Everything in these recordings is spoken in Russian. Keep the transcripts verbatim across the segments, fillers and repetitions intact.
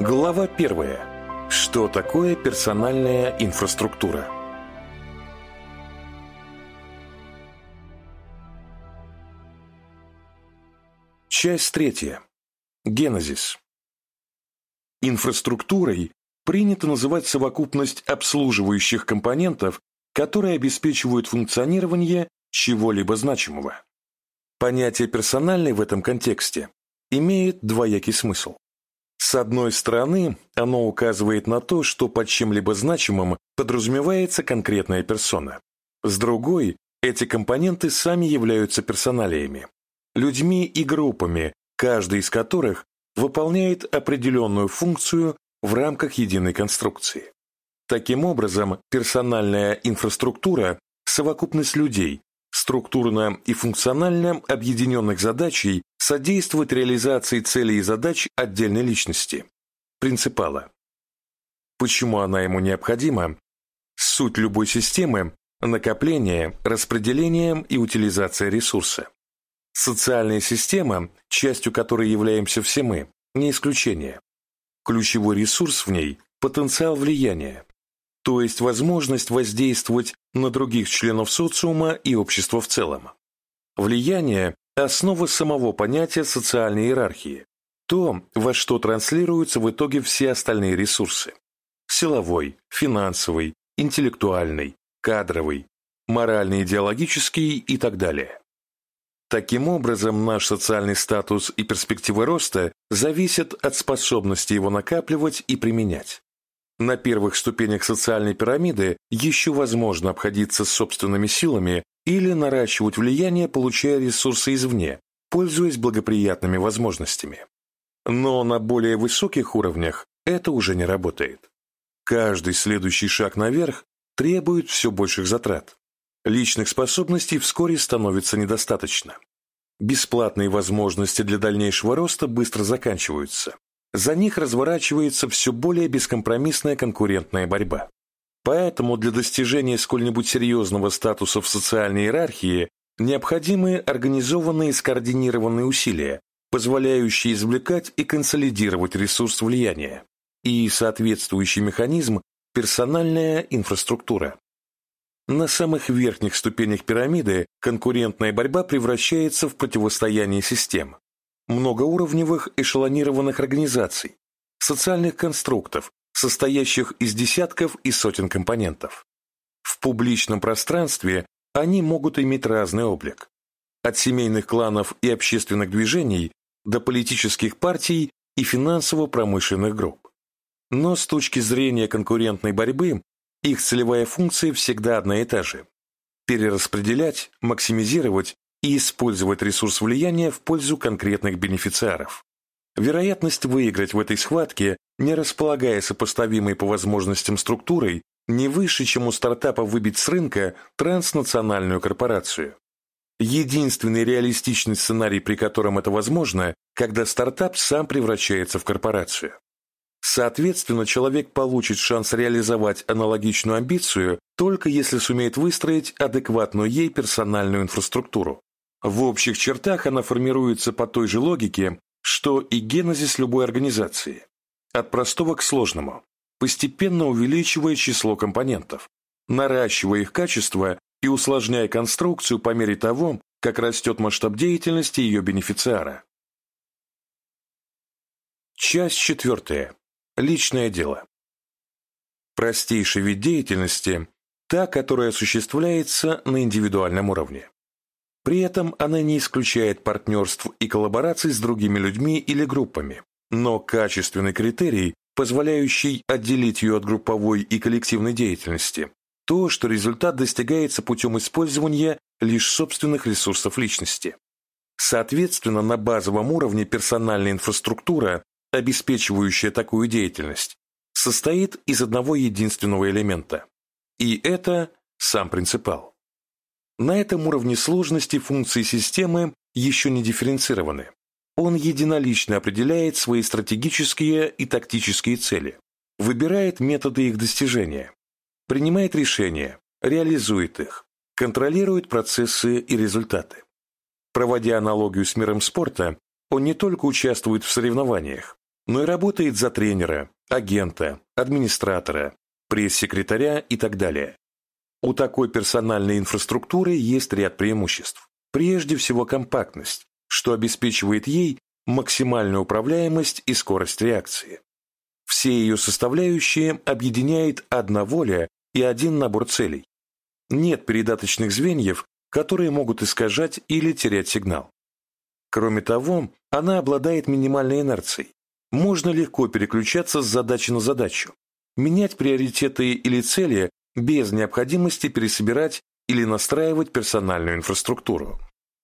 Глава первая. Что такое персональная инфраструктура? Часть третья. Генезис. Инфраструктурой принято называть совокупность обслуживающих компонентов, которые обеспечивают функционирование чего-либо значимого. Понятие «персональный» в этом контексте имеет двоякий смысл. С одной стороны, оно указывает на то, что под чем-либо значимым подразумевается конкретная персона. С другой, эти компоненты сами являются персоналиями, людьми и группами, каждый из которых выполняет определенную функцию в рамках единой конструкции. Таким образом, персональная инфраструктура – совокупность людей, структурно и функционально объединенных задачей, содействует реализации целей и задач отдельной личности, принципала. Почему она ему необходима? Суть любой системы – накопление, распределение и утилизация ресурса. Социальная система, частью которой являемся все мы, не исключение. Ключевой ресурс в ней – потенциал влияния, то есть возможность воздействовать на других членов социума и общества в целом. Влияние – основа самого понятия социальной иерархии, то, во что транслируются в итоге все остальные ресурсы – силовой, финансовый, интеллектуальный, кадровый, морально-идеологический и так далее. Таким образом, наш социальный статус и перспективы роста зависят от способности его накапливать и применять. На первых ступенях социальной пирамиды еще возможно обходиться собственными силами или наращивать влияние, получая ресурсы извне, пользуясь благоприятными возможностями. Но на более высоких уровнях это уже не работает. Каждый следующий шаг наверх требует все больших затрат. Личных способностей вскоре становится недостаточно. Бесплатные возможности для дальнейшего роста быстро заканчиваются. За них разворачивается все более бескомпромиссная конкурентная борьба. Поэтому для достижения сколь-нибудь серьезного статуса в социальной иерархии необходимы организованные и скоординированные усилия, позволяющие извлекать и консолидировать ресурс влияния, и соответствующий механизм – персональная инфраструктура. На самых верхних ступенях пирамиды конкурентная борьба превращается в противостояние систем, многоуровневых эшелонированных организаций, социальных конструктов, состоящих из десятков и сотен компонентов. В публичном пространстве они могут иметь разный облик. От семейных кланов и общественных движений до политических партий и финансово-промышленных групп. Но с точки зрения конкурентной борьбы, их целевая функция всегда одна и та же – перераспределять, максимизировать и использовать ресурс влияния в пользу конкретных бенефициаров. Вероятность выиграть в этой схватке, не располагая сопоставимой по возможностям структурой, не выше, чем у стартапа выбить с рынка транснациональную корпорацию. Единственный реалистичный сценарий, при котором это возможно, когда стартап сам превращается в корпорацию. Соответственно, человек получит шанс реализовать аналогичную амбицию только если сумеет выстроить адекватную ей персональную инфраструктуру. В общих чертах она формируется по той же логике, что и генезис любой организации. От простого к сложному, постепенно увеличивая число компонентов, наращивая их качество и усложняя конструкцию по мере того, как растет масштаб деятельности ее бенефициара. Часть четвертая. Личное дело. Простейший вид деятельности – та, которая осуществляется на индивидуальном уровне. При этом она не исключает партнерств и коллабораций с другими людьми или группами, но качественный критерий, позволяющий отделить ее от групповой и коллективной деятельности, то, что результат достигается путем использования лишь собственных ресурсов личности. Соответственно, на базовом уровне персональная инфраструктура, обеспечивающая такую деятельность, состоит из одного единственного элемента. И это сам принципал. На этом уровне сложности функции системы еще не дифференцированы. Он единолично определяет свои стратегические и тактические цели, выбирает методы их достижения, принимает решения, реализует их, контролирует процессы и результаты. Проводя аналогию с миром спорта, он не только участвует в соревнованиях, но и работает за тренера, агента, администратора, пресс-секретаря и так далее. У такой персональной инфраструктуры есть ряд преимуществ. Прежде всего компактность, что обеспечивает ей максимальную управляемость и скорость реакции. Все ее составляющие объединяет одна воля и один набор целей. Нет передаточных звеньев, которые могут искажать или терять сигнал. Кроме того, она обладает минимальной инерцией. Можно легко переключаться с задачи на задачу, менять приоритеты или цели без необходимости пересобирать или настраивать персональную инфраструктуру.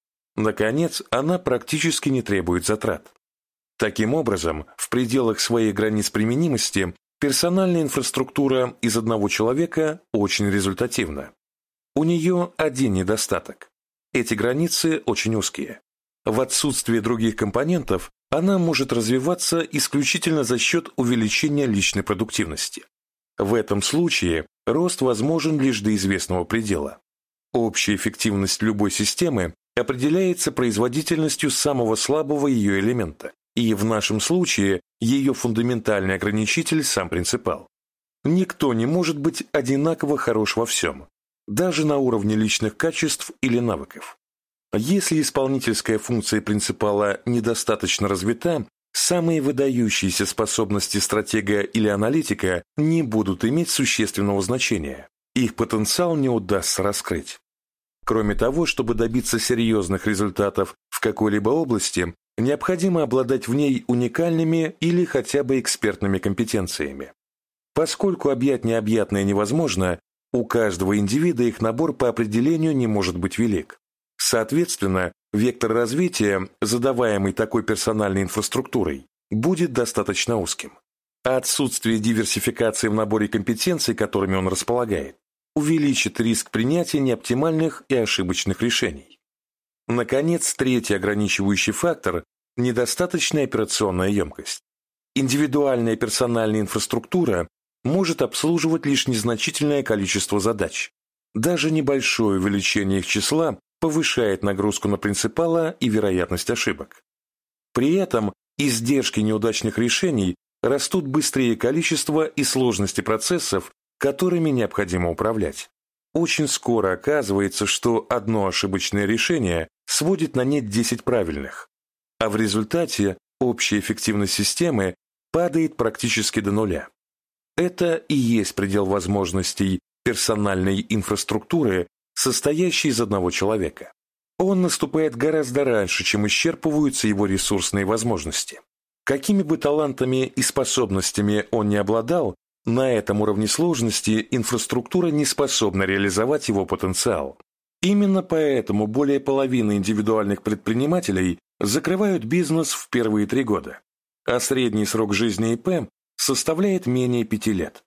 Наконец, она практически не требует затрат. Таким образом, в пределах своих границ применимости персональная инфраструктура из одного человека очень результативна. У нее один недостаток. Эти границы очень узкие. В отсутствие других компонентов она может развиваться исключительно за счет увеличения личной продуктивности. В этом случае рост возможен лишь до известного предела. Общая эффективность любой системы определяется производительностью самого слабого ее элемента, и в нашем случае ее фундаментальный ограничитель – сам принципал. Никто не может быть одинаково хорош во всем, даже на уровне личных качеств или навыков. Если исполнительская функция принципала недостаточно развита, самые выдающиеся способности стратега или аналитика не будут иметь существенного значения, их потенциал не удастся раскрыть. Кроме того, чтобы добиться серьезных результатов в какой-либо области, необходимо обладать в ней уникальными или хотя бы экспертными компетенциями. Поскольку объять необъятное невозможно, у каждого индивида их набор по определению не может быть велик. Соответственно, вектор развития, задаваемый такой персональной инфраструктурой, будет достаточно узким. А отсутствие диверсификации в наборе компетенций, которыми он располагает, увеличит риск принятия неоптимальных и ошибочных решений. Наконец, третий ограничивающий фактор – недостаточная операционная емкость. Индивидуальная персональная инфраструктура может обслуживать лишь незначительное количество задач. Даже небольшое увеличение их числа повышает нагрузку на принципала и вероятность ошибок. При этом издержки неудачных решений растут быстрее количества и сложности процессов, которыми необходимо управлять. Очень скоро оказывается, что одно ошибочное решение сводит на нет десять правильных, а в результате общая эффективность системы падает практически до нуля. Это и есть предел возможностей персональной инфраструктуры, состоящей из одного человека. Он наступает гораздо раньше, чем исчерпываются его ресурсные возможности. Какими бы талантами и способностями он не обладал, на этом уровне сложности инфраструктура не способна реализовать его потенциал. Именно поэтому более половины индивидуальных предпринимателей закрывают бизнес в первые три года, а средний срок жизни ИП составляет менее пяти лет.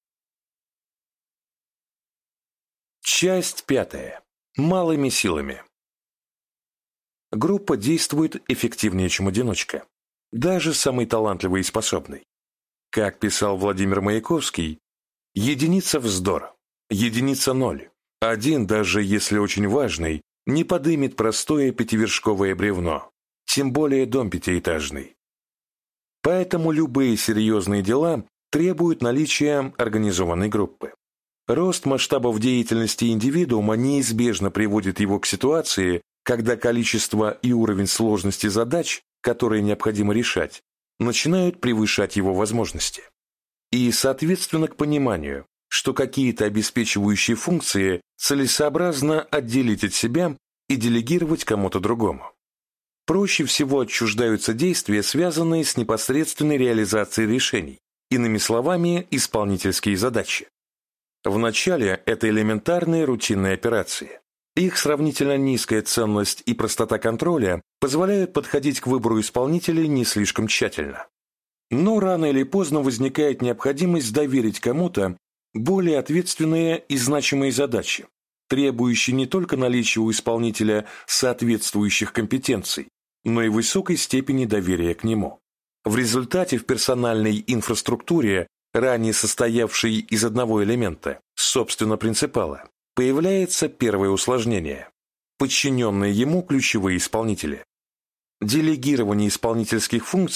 Часть пятая. Малыми силами. Группа действует эффективнее, чем одиночка, даже самый талантливый и способный. Как писал Владимир Маяковский, единица вздор, единица ноль. Один, даже если очень важный, не подымет простое пятивершковое бревно, тем более дом пятиэтажный. Поэтому любые серьезные дела требуют наличия организованной группы. Рост масштабов деятельности индивидуума неизбежно приводит его к ситуации, когда количество и уровень сложности задач, которые необходимо решать, начинают превышать его возможности. И, соответственно, к пониманию, что какие-то обеспечивающие функции целесообразно отделить от себя и делегировать кому-то другому. Проще всего отчуждаются действия, связанные с непосредственной реализацией решений, иными словами, исполнительские задачи. Вначале это элементарные рутинные операции. Их сравнительно низкая ценность и простота контроля позволяют подходить к выбору исполнителей не слишком тщательно. Но рано или поздно возникает необходимость доверить кому-то более ответственные и значимые задачи, требующие не только наличия у исполнителя соответствующих компетенций, но и высокой степени доверия к нему. В результате в персональной инфраструктуре, ранее состоявшей из одного элемента, собственно принципала, появляется первое усложнение – подчиненные ему ключевые исполнители. Делегирование исполнительских функций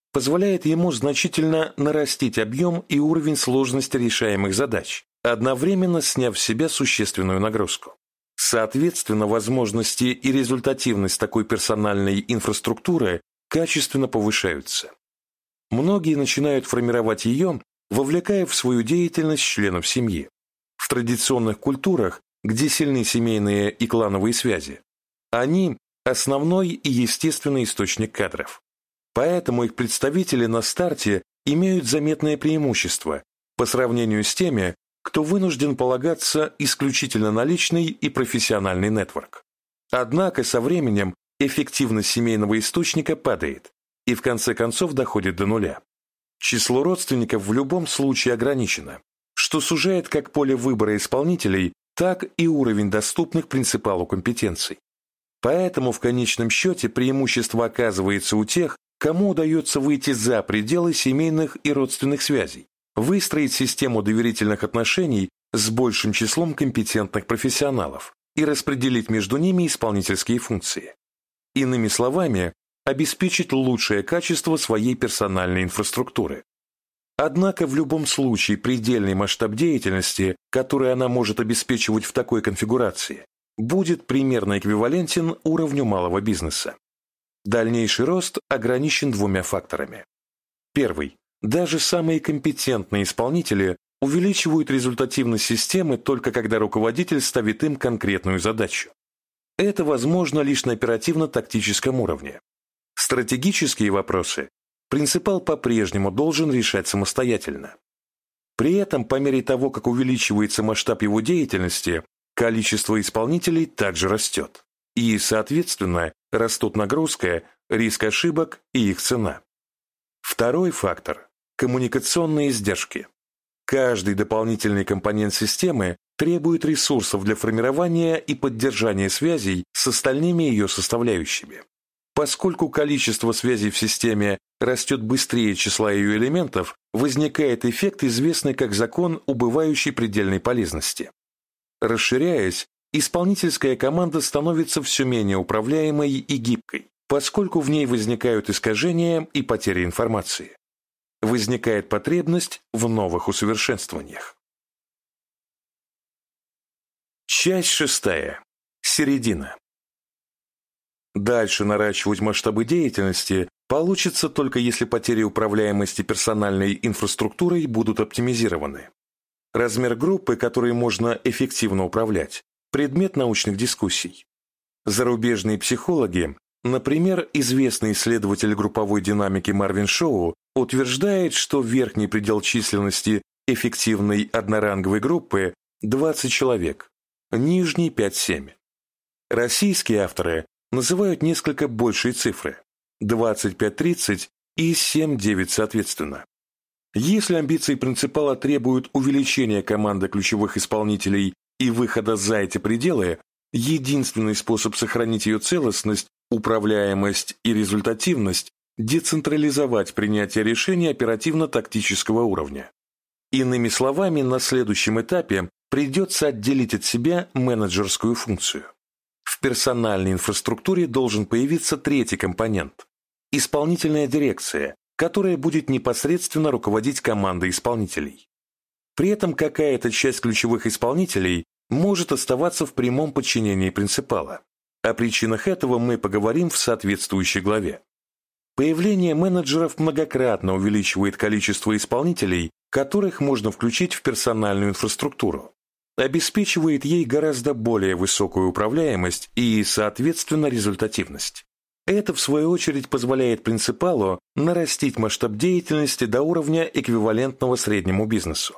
позволяет ему значительно нарастить объем и уровень сложности решаемых задач, одновременно сняв с себя существенную нагрузку. Соответственно, возможности и результативность такой персональной инфраструктуры качественно повышаются. Многие начинают формировать ее, вовлекая в свою деятельность членов семьи. В традиционных культурах, где сильны семейные и клановые связи, они – основной и естественный источник кадров. Поэтому их представители на старте имеют заметное преимущество по сравнению с теми, кто вынужден полагаться исключительно на личный и профессиональный нетворк. Однако со временем эффективность семейного источника падает и в конце концов доходит до нуля. Число родственников в любом случае ограничено, что сужает как поле выбора исполнителей, так и уровень доступных принципалу компетенций. Поэтому в конечном счете преимущество оказывается у тех, кому удается выйти за пределы семейных и родственных связей, выстроить систему доверительных отношений с большим числом компетентных профессионалов и распределить между ними исполнительские функции. Иными словами, обеспечить лучшее качество своей персональной инфраструктуры. Однако в любом случае предельный масштаб деятельности, который она может обеспечивать в такой конфигурации, будет примерно эквивалентен уровню малого бизнеса. Дальнейший рост ограничен двумя факторами. Первый. Даже самые компетентные исполнители увеличивают результативность системы только когда руководитель ставит им конкретную задачу. Это возможно лишь на оперативно-тактическом уровне. Стратегические вопросы принципал по-прежнему должен решать самостоятельно. При этом, по мере того, как увеличивается масштаб его деятельности, количество исполнителей также растет. И, соответственно, растут нагрузка, риск ошибок и их цена. Второй фактор – коммуникационные издержки. Каждый дополнительный компонент системы требует ресурсов для формирования и поддержания связей с остальными ее составляющими. Поскольку количество связей в системе растет быстрее числа ее элементов, возникает эффект, известный как закон убывающей предельной полезности. Расширяясь, исполнительская команда становится все менее управляемой и гибкой, поскольку в ней возникают искажения и потери информации. Возникает потребность в новых усовершенствованиях. Часть шестая. Середина. Дальше наращивать масштабы деятельности получится только если потери управляемости персональной инфраструктурой будут оптимизированы. Размер группы, которой можно эффективно управлять, предмет научных дискуссий. Зарубежные психологи, например, известный исследователь групповой динамики Марвин Шоу, утверждает, что верхний предел численности эффективной одноранговой группы – двадцать человек, нижний – пять-семь. Российские авторы называют несколько большие цифры – двадцать пять тридцать и семь девять соответственно. Если амбиции принципала требуют увеличения команды ключевых исполнителей и выхода за эти пределы, единственный способ сохранить ее целостность, управляемость и результативность – децентрализовать принятие решений оперативно-тактического уровня. Иными словами, на следующем этапе придется отделить от себя менеджерскую функцию. В персональной инфраструктуре должен появиться третий компонент – исполнительная дирекция, которая будет непосредственно руководить командой исполнителей. При этом какая-то часть ключевых исполнителей может оставаться в прямом подчинении принципала. О причинах этого мы поговорим в соответствующей главе. Появление менеджеров многократно увеличивает количество исполнителей, которых можно включить в персональную инфраструктуру, обеспечивает ей гораздо более высокую управляемость и, соответственно, результативность. Это, в свою очередь, позволяет принципалу нарастить масштаб деятельности до уровня, эквивалентного среднему бизнесу.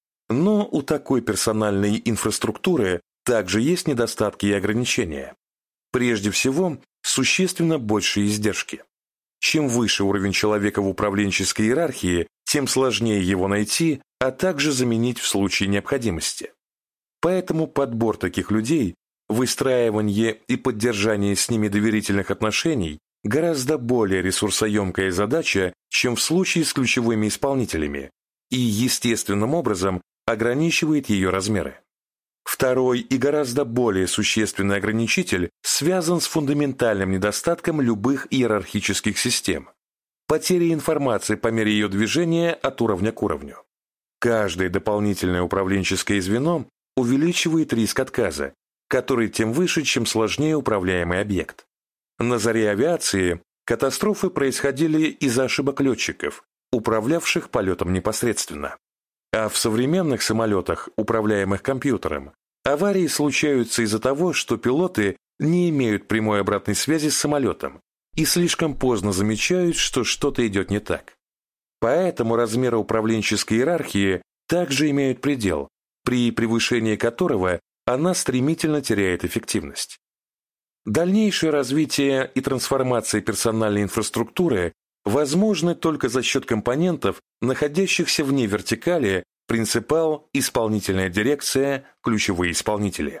Но у такой персональной инфраструктуры также есть недостатки и ограничения. Прежде всего, существенно большие издержки. Чем выше уровень человека в управленческой иерархии, тем сложнее его найти, а также заменить в случае необходимости. Поэтому подбор таких людей, выстраивание и поддержание с ними доверительных отношений гораздо более ресурсоемкая задача, чем в случае с ключевыми исполнителями, и естественным образом ограничивает ее размеры. Второй и гораздо более существенный ограничитель связан с фундаментальным недостатком любых иерархических систем. потеря информации по мере ее движения от уровня к уровню. Каждое дополнительное управленческое звено увеличивает риск отказа, который тем выше, чем сложнее управляемый объект. На заре авиации катастрофы происходили из-за ошибок летчиков, управлявших полетом непосредственно. А в современных самолетах, управляемых компьютером, аварии случаются из-за того, что пилоты не имеют прямой обратной связи с самолетом и слишком поздно замечают, что что-то идет не так. Поэтому размеры управленческой иерархии также имеют предел, при превышении которого она стремительно теряет эффективность. Дальнейшее развитие и трансформация персональной инфраструктуры возможны только за счет компонентов, находящихся вне вертикали: принципал, исполнительная дирекция, ключевые исполнители.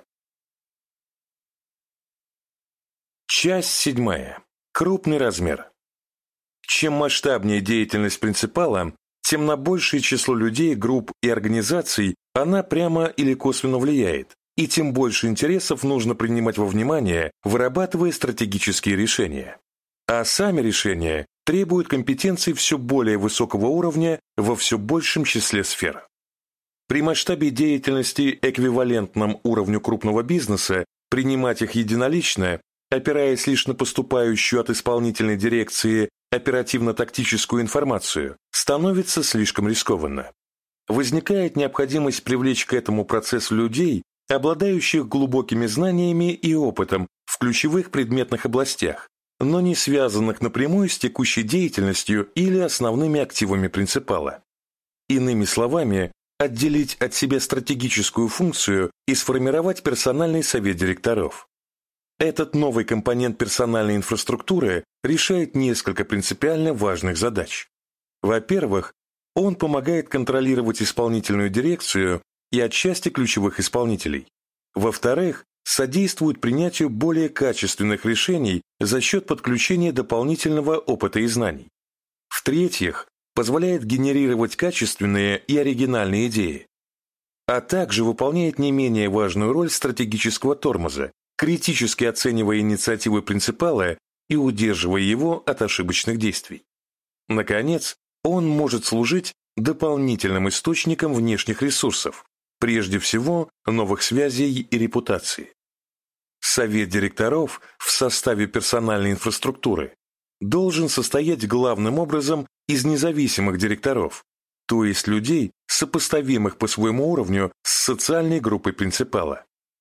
Часть седьмая. Крупный размер. Чем масштабнее деятельность принципала, тем на большее число людей, групп и организаций она прямо или косвенно влияет, и тем больше интересов нужно принимать во внимание, вырабатывая стратегические решения. А сами решения требуют компетенций все более высокого уровня во все большем числе сфер. При масштабе деятельности, эквивалентном уровню крупного бизнеса, принимать их единолично, опираясь лишь на поступающую от исполнительной дирекции оперативно-тактическую информацию, становится слишком рискованно. Возникает необходимость привлечь к этому процессу людей, обладающих глубокими знаниями и опытом в ключевых предметных областях, но не связанных напрямую с текущей деятельностью или основными активами принципала. Иными словами, отделить от себя стратегическую функцию и сформировать персональный совет директоров. Этот новый компонент персональной инфраструктуры решает несколько принципиально важных задач. Во-первых, он помогает контролировать исполнительную дирекцию и отчасти ключевых исполнителей. Во-вторых, содействует принятию более качественных решений за счет подключения дополнительного опыта и знаний. В-третьих, позволяет генерировать качественные и оригинальные идеи, а также выполняет не менее важную роль стратегического тормоза, критически оценивая инициативы принципала и удерживая его от ошибочных действий. Наконец, он может служить дополнительным источником внешних ресурсов, прежде всего новых связей и репутации. Совет директоров в составе персональной инфраструктуры должен состоять главным образом из независимых директоров, то есть людей, сопоставимых по своему уровню с социальной группой принципала.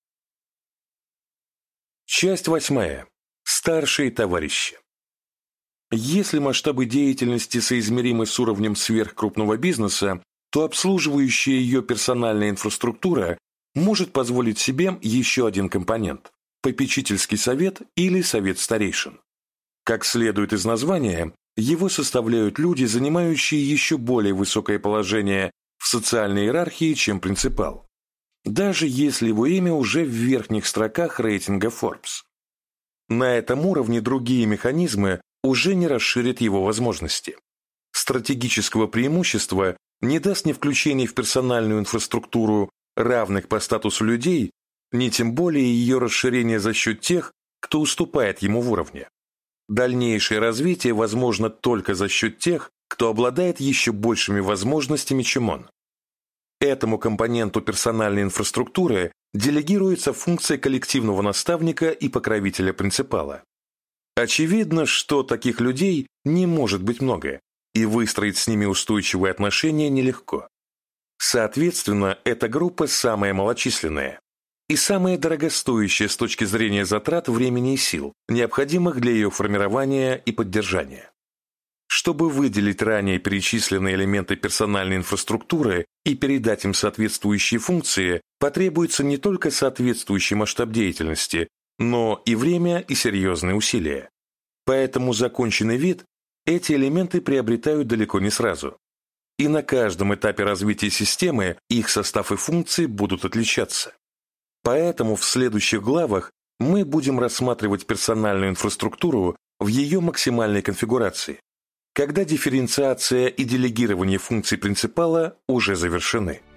Часть восьмая. Старшие товарищи. Если масштабы деятельности соизмеримы с уровнем сверхкрупного бизнеса, то обслуживающая ее персональная инфраструктура может позволить себе еще один компонент – попечительский совет или совет старейшин. Как следует из названия, его составляют люди, занимающие еще более высокое положение в социальной иерархии, чем принципал, даже если его имя уже в верхних строках рейтинга Forbes. На этом уровне другие механизмы уже не расширят его возможности. Стратегического преимущества не даст ни включение в персональную инфраструктуру равных по статусу людей, ни тем более ее расширение за счет тех, кто уступает ему в уровне. Дальнейшее развитие возможно только за счет тех, кто обладает еще большими возможностями, чем он. Этому компоненту персональной инфраструктуры делегируется функция коллективного наставника и покровителя принципала. Очевидно, что таких людей не может быть много, и выстроить с ними устойчивые отношения нелегко. Соответственно, эта группа самая малочисленная и самая дорогостоящая с точки зрения затрат времени и сил, необходимых для ее формирования и поддержания. Чтобы выделить ранее перечисленные элементы персональной инфраструктуры и передать им соответствующие функции, потребуется не только соответствующий масштаб деятельности, но и время и серьезные усилия. Поэтому законченный вид эти элементы приобретают далеко не сразу. И на каждом этапе развития системы их состав и функции будут отличаться. Поэтому в следующих главах мы будем рассматривать персональную инфраструктуру в ее максимальной конфигурации, когда дифференциация и делегирование функций принципала уже завершены.